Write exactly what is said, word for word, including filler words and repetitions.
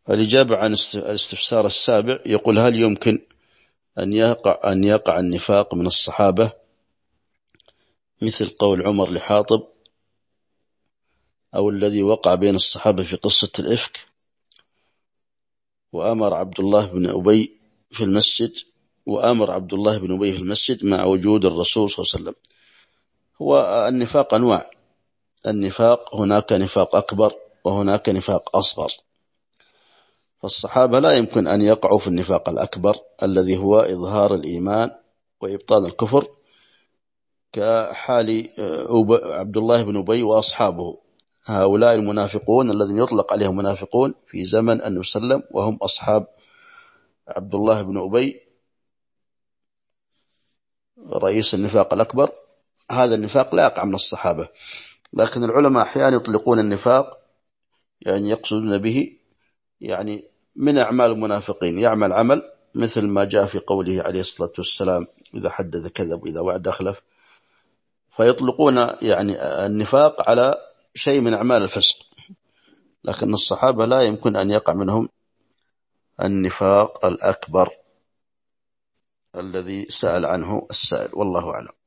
الإجابة عن الاستفسار السابع يقول: هل يمكن أن يقع أن يقع النفاق من الصحابة مثل قول عمر لحاطب، أو الذي وقع بين الصحابة في قصة الإفك، وأمر عبد الله بن أبي في المسجد وأمر عبد الله بن أبي في المسجد مع وجود الرسول صلى الله عليه وسلم؟ هو النفاق أنواع. النفاق هناك نفاق أكبر وهناك نفاق أصغر، فالصحابة لا يمكن أن يقعوا في النفاق الأكبر الذي هو إظهار الإيمان وإبطان الكفر، كحال عبد الله بن أبي وأصحابه. هؤلاء المنافقون الذين يطلق عليهم منافقون في زمن النبي صلى الله عليه وسلم، وهم أصحاب عبد الله بن أبي رئيس النفاق الأكبر. هذا النفاق لا يقع من الصحابة، لكن العلماء أحيانا يطلقون النفاق يعني يقصدون به يعني من أعمال المنافقين، يعمل عمل مثل ما جاء في قوله عليه الصلاة والسلام: إذا حدث كذب وإذا وعد أخلف. فيطلقون يعني النفاق على شيء من أعمال الفسق، لكن الصحابة لا يمكن أن يقع منهم النفاق الأكبر الذي سأل عنه السائل، والله أعلم.